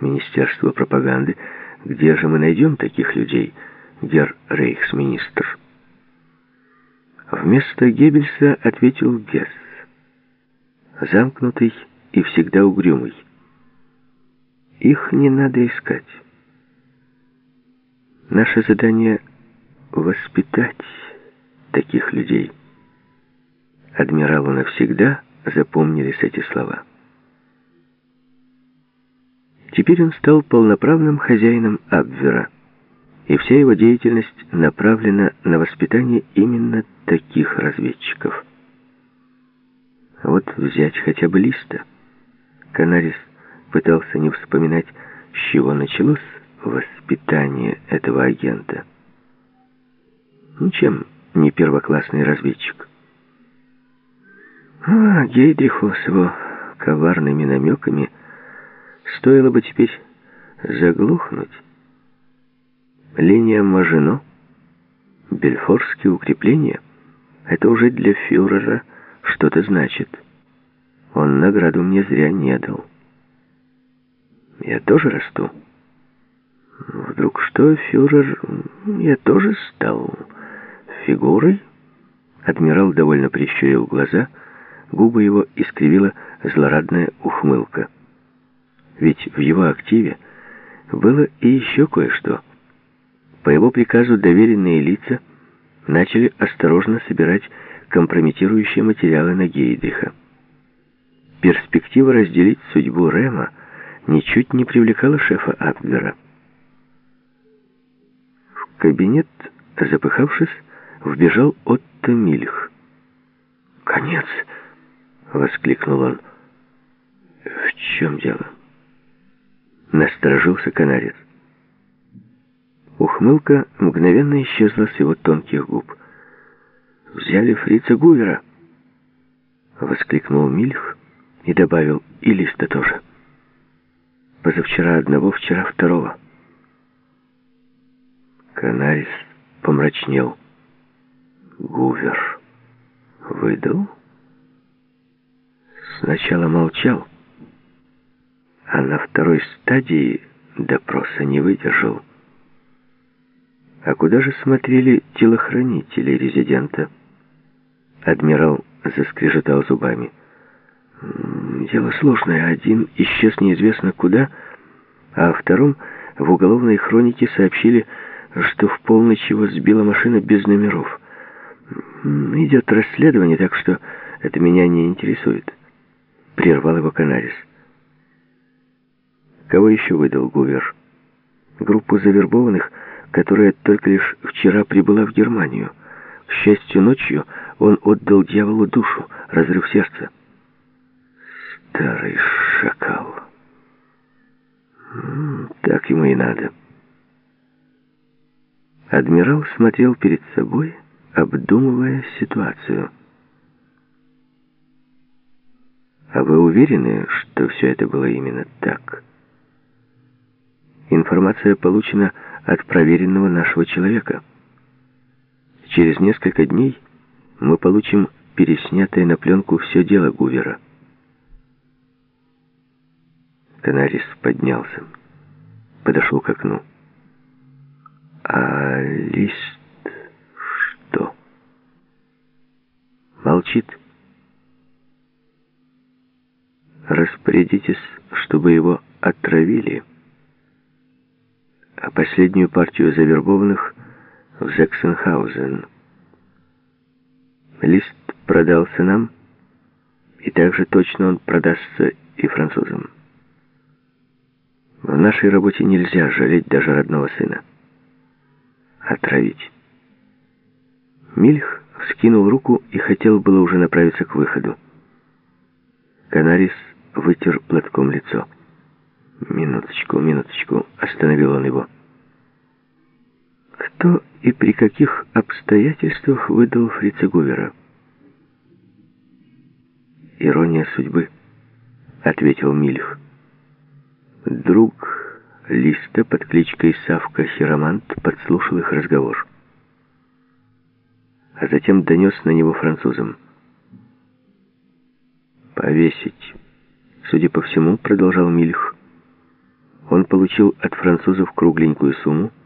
Министерства пропаганды. Где же мы найдем таких людей, герр рейхсминистр? Вместо Геббельса ответил Гесс, замкнутый и всегда угрюмый. Их не надо искать. Наше задание — воспитать таких людей. Адмиралу навсегда запомнились эти слова. Теперь он стал полноправным хозяином Абвера, и вся его деятельность направлена на воспитание именно таких разведчиков. Вот взять хотя бы Листа. Канарис пытался не вспоминать, с чего началось воспитание этого агента. Ничем не первоклассный разведчик. А Гейдриху с его коварными намеками стоило бы теперь заглохнуть. Линия Мажино, Бельфорские укрепления — это уже для фюрера что-то значит. Он награду мне зря не дал. Я тоже расту. Вдруг что, фюрер, я тоже стал фигурой? Адмирал довольно прищурил глаза, губы его искривила злорадная ухмылка. Ведь в его активе было и еще кое-что. По его приказу доверенные лица начали осторожно собирать компрометирующие материалы на Гейдриха. Перспектива разделить судьбу Рема ничуть не привлекала шефа Абвера. В кабинет, запыхавшись, вбежал Отто Мильх. «Конец!» — воскликнул он. «В чем дело?» Насторожился Канарис. Ухмылка мгновенно исчезла с его тонких губ. «Взяли фрица Гувера!» — воскликнул Мильх и добавил: «И Листа тоже. Позавчера одного, вчера второго». Канарис помрачнел. «Гувер выдал?» Сначала молчал, а на второй стадии допроса не выдержал. А куда же смотрели телохранители резидента? Адмирал заскрежетал зубами. Дело сложное. Один исчез неизвестно куда, а о втором в уголовной хронике сообщили, что в полночь его сбила машина без номеров. Идет расследование, так что это меня не интересует. Прервал его Канарис. Кого еще выдал Гувер? Группу завербованных, которая только лишь вчера прибыла в Германию. К счастью, ночью он отдал дьяволу душу, разрыв сердца. Старый шакал. Так ему и надо. Адмирал смотрел перед собой, обдумывая ситуацию. А вы уверены, что все это было именно так? Информация получена от проверенного нашего человека. Через несколько дней мы получим переснятое на пленку все дело Гувера. Канарис поднялся, подошел к окну. А Лист что? Молчит. Распорядитесь, чтобы его отравили, а последнюю партию завербованных в Заксенхаузен. Лист продался нам, и также точно он продастся и французам. В нашей работе нельзя жалеть даже родного сына. Отравить. Мильх вскинул руку и хотел было уже направиться к выходу. Канарис вытер платком лицо. «Минуточку», — остановил он его. «Кто и при каких обстоятельствах выдал фрица Гувера?» «Ирония судьбы», — ответил Мильх. Друг Листа под кличкой Савка Хиромант подслушал их разговор, а затем донес на него французам. «Повесить. Судя по всему, — продолжал Мильх, — он получил от французов кругленькую сумму,